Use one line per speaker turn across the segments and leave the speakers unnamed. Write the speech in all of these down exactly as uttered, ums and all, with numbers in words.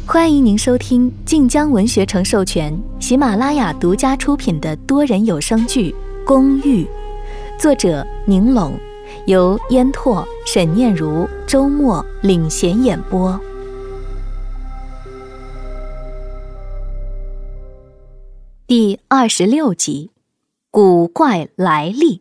欢迎您收听晋江文学城授权、喜马拉雅独家出品的多人有声剧《公寓》，作者宁拢，由烟拓、沈念如、周末领衔演播。第二十六集，古怪来历。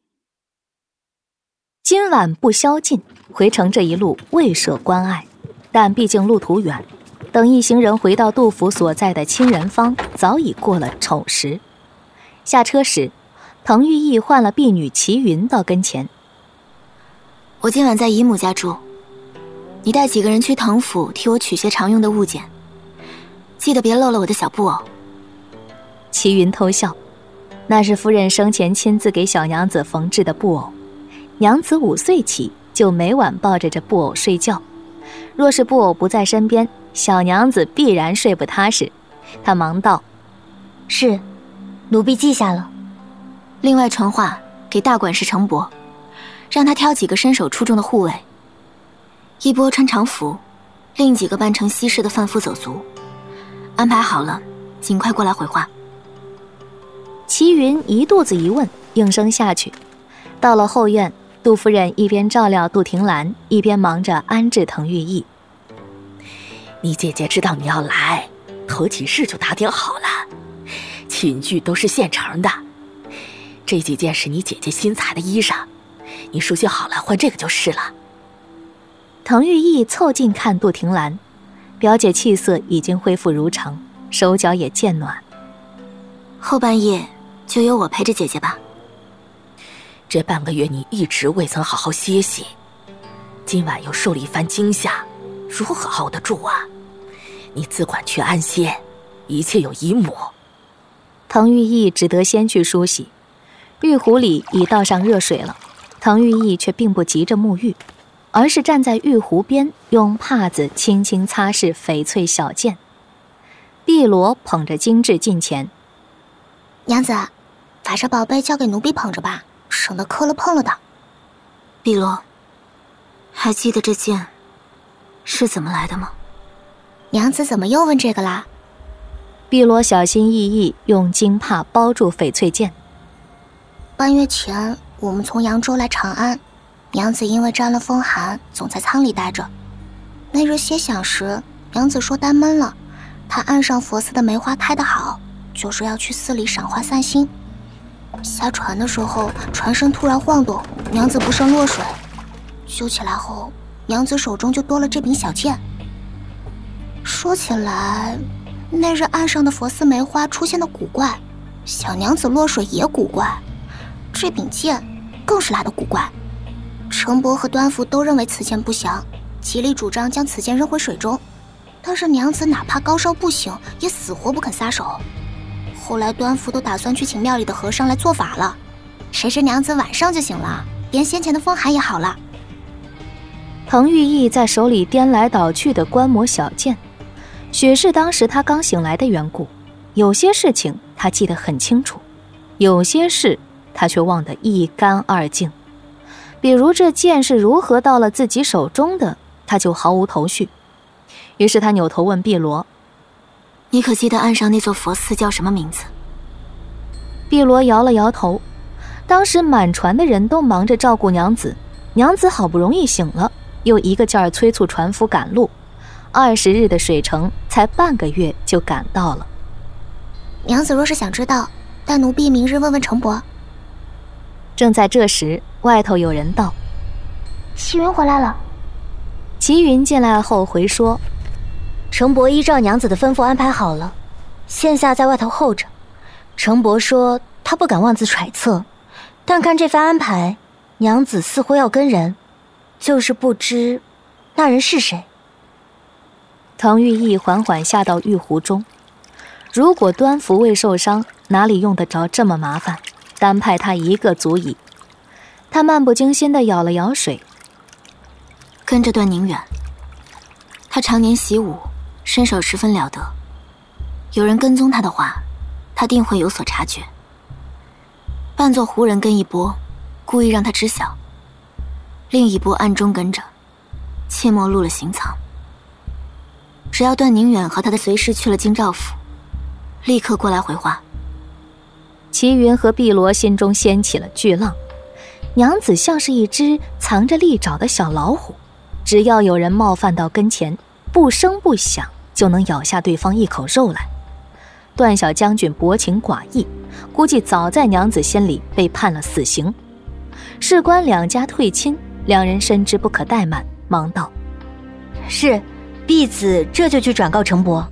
今晚不宵禁，回城这一路未设关隘，但毕竟路途远，等一行人回到杜甫所在的清人坊，早已过了丑时。下车时，滕玉义唤了婢女齐云到跟前。
我今晚在姨母家住，你带几个人去滕府替我取些常用的物件，记得别漏了我的小布偶。
齐云偷笑，那是夫人生前亲自给小娘子缝制的布偶，娘子五岁起就每晚抱着这布偶睡觉，若是布偶不在身边，小娘子必然睡不踏实。她忙道：
是，奴婢记下了。
另外传话给大管事程伯，让他挑几个身手出众的护卫，一波穿常服，另几个扮成西式的贩夫走卒，安排好了尽快过来回话。
齐云一肚子疑问，应声下去。到了后院，杜夫人一边照料杜婷兰，一边忙着安置滕玉义。
你姐姐知道你要来，头几日就打点好了，寝具都是现成的。这几件是你姐姐新裁的衣裳，你梳洗好了换这个就是了。
滕玉义凑近看杜婷兰，表姐气色已经恢复如常，手脚也渐暖。
后半夜就由我陪着姐姐吧。
这半个月你一直未曾好好歇息，今晚又受了一番惊吓，如何熬得住啊？你自管去安歇，一切有姨母。
滕玉义只得先去梳洗，浴壶里已倒上热水了，滕玉义却并不急着沐浴，而是站在浴壶边，用帕子轻轻擦拭翡翠小件。碧罗捧着精致近前：
娘子，把这宝贝交给奴婢捧着吧，省得磕了碰了的。
碧罗，还记得这件是怎么来的吗？
娘子怎么又问这个啦？
碧罗小心翼翼用金帕包住翡翠剑。
半月前我们从扬州来长安，娘子因为沾了风寒，总在舱里待着。那日歇想时，娘子说单闷了，她岸上佛寺的梅花开得好，就说要去寺里赏花散心。下船的时候，船身突然晃动，娘子不慎落水，救起来后，娘子手中就多了这柄小剑。说起来，那日岸上的佛寺梅花出现的古怪，小娘子落水也古怪，这柄剑更是来的古怪。程伯和端福都认为此剑不祥，极力主张将此剑扔回水中，但是娘子哪怕高烧不醒，也死活不肯撒手。后来端福都打算去请庙里的和尚来做法了，谁知娘子晚上就醒了，连先前的风寒也好了。
滕玉义在手里颠来倒去的观摩小剑，许是当时他刚醒来的缘故，有些事情他记得很清楚，有些事他却忘得一干二净。比如这剑是如何到了自己手中的，他就毫无头绪。于是他扭头问碧罗：
你可记得岸上那座佛寺叫什么名字？
碧罗摇了摇头。当时满船的人都忙着照顾娘子，娘子好不容易醒了，又一个劲儿催促船夫赶路，二十日的水程才半个月就赶到了。
娘子若是想知道，带奴婢明日问问程伯。
正在这时，外头有人道：
齐云回来了。
齐云进来后回说：
程伯依照娘子的吩咐安排好了，现下在外头候着。程伯说他不敢妄自揣测，但看这番安排，娘子似乎要跟人，就是不知那人是谁。
滕玉义缓缓下到玉壶中，如果端福未受伤，哪里用得着这么麻烦，单派他一个足矣。他漫不经心地舀了舀水。
跟着段宁远，他常年习武，身手十分了得，有人跟踪他的话，他定会有所察觉。扮作胡人跟一波，故意让他知晓，另一波暗中跟着，切莫露了行藏。 只要段宁远和他的随侍去了京兆府，立刻过来回话。
齐云和碧罗心中掀起了巨浪，娘子像是一只藏着利爪的小老虎，只要有人冒犯到跟前，不声不响就能咬下对方一口肉来。段小将军薄情寡义，估计早在娘子心里被判了死刑。事关两家退亲，两人深知不可怠慢，忙道：
是，婢子这就去转告程伯。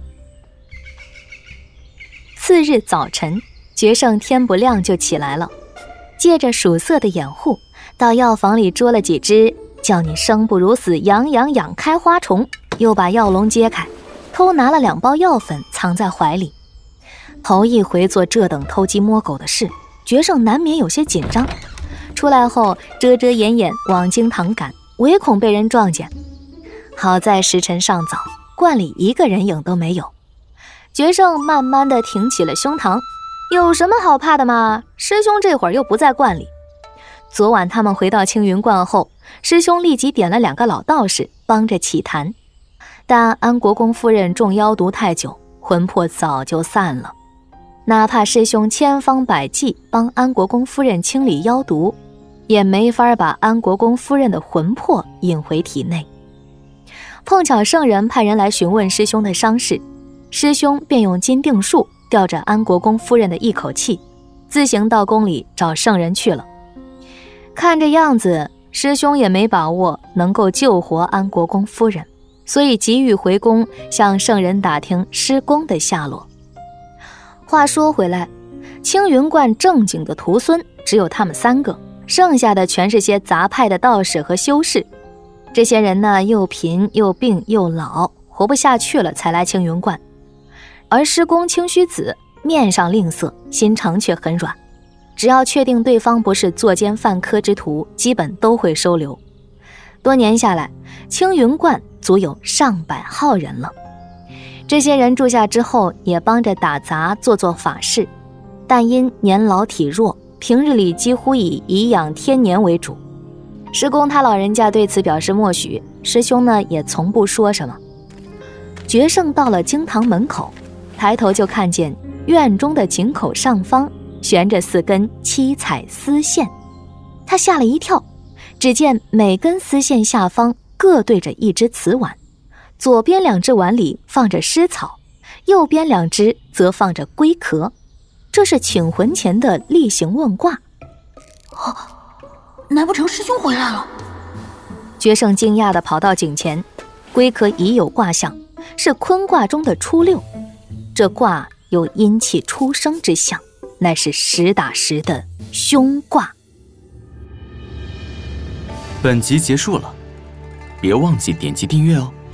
次日早晨，决胜天不亮就起来了，借着曙色的掩护，到药房里捉了几只叫你生不如死痒痒痒开花虫，又把药笼揭开，偷拿了两包药粉藏在怀里。头一回做这等偷鸡摸狗的事，决胜难免有些紧张。出来后遮遮掩掩往京堂赶，唯恐被人撞见。好在时辰尚早，观里一个人影都没有。决胜慢慢地挺起了胸膛，有什么好怕的嘛？师兄这会儿又不在观里。昨晚他们回到青云观后，师兄立即点了两个老道士帮着起坛，但安国公夫人中妖毒太久，魂魄早就散了。哪怕师兄千方百计帮安国公夫人清理妖毒，也没法把安国公夫人的魂魄引回体内。碰巧圣人派人来询问师兄的伤势，师兄便用金定术吊着安国公夫人的一口气，自行到宫里找圣人去了。看这样子，师兄也没把握能够救活安国公夫人，所以急于回宫向圣人打听师公的下落。话说回来，青云观正经的徒孙只有他们三个，剩下的全是些杂派的道士和修士。这些人呢，又贫又病又老，活不下去了才来青云观。而师公清虚子面上吝啬，心肠却很软，只要确定对方不是作奸犯科之徒，基本都会收留。多年下来，青云观足有上百号人了。这些人住下之后，也帮着打杂做做法事，但因年老体弱，平日里几乎以颐养天年为主。师公他老人家对此表示默许，师兄呢也从不说什么。决胜到了京堂门口，抬头就看见院中的井口上方悬着四根七彩丝线，他吓了一跳，只见每根丝线下方各对着一只瓷碗，左边两只碗里放着湿草，右边两只则放着龟壳，这是请魂前的例行问卦。
哦，难不成师兄回来了？
决胜惊讶地跑到井前，龟壳已有卦象，是坤卦中的初六，这卦有阴气出生之象，乃是实打实的凶卦。
本集结束了，别忘记点击订阅哦。